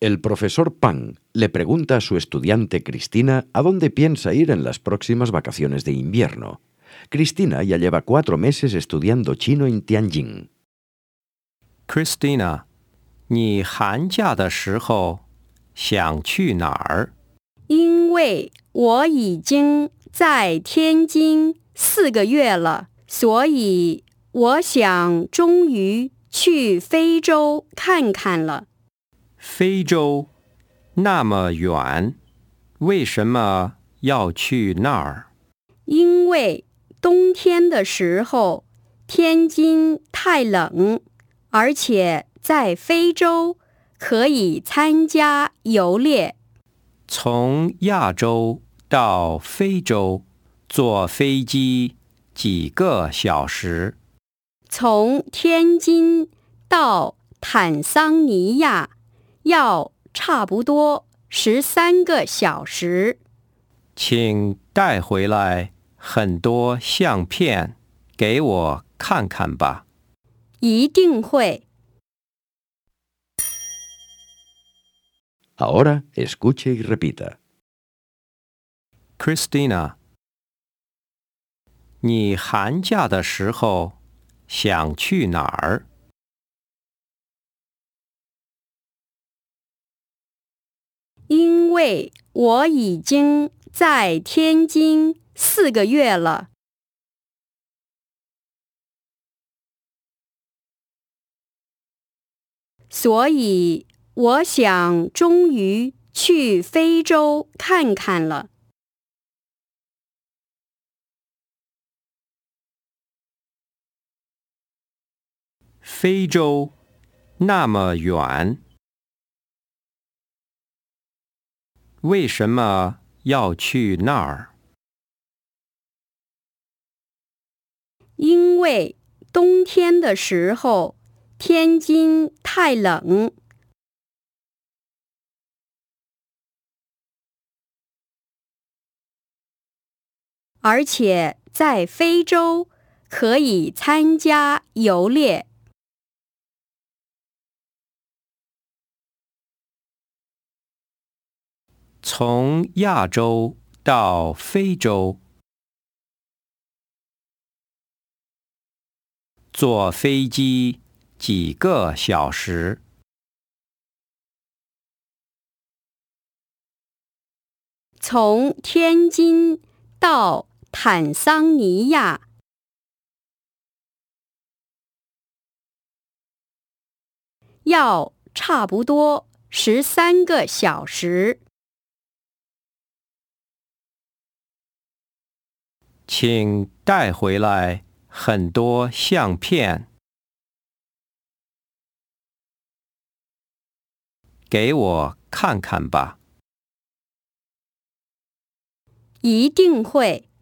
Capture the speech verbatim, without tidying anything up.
El profesor Pan le pregunta a su estudiante Cristina a dónde piensa ir en las próximas vacaciones de invierno. Cristina ya lleva cuatro meses estudiando chino en Tianjin. Christina, 你寒假的时候想去哪儿？ 因为我已经在天津四个月了，所以我想终于去非洲看看了。 非洲那么远，为什么要去那儿？ 因为冬天的时候，天津太冷，而且在非洲可以参加游猎。 从亚洲到非洲，坐飞机几个小时？ 从天津到坦桑尼亚要差不多十三个小时。 请带回来很多相片给我看看吧。 一定会。 Ahora escuche y repita. Christina, 你寒假的时候想去哪儿？ 因为我已经在天津四个月了，所以我想终于去非洲看看了。 非洲那么远，为什么要去那儿？ 因为冬天的时候，天津太冷，而且在非洲可以参加游猎。 从亚洲到非洲，坐飞机几个小时？ 从天津到坦桑尼亚要差不多十三个小时。 请带回来很多相片给我看看吧。 一定会。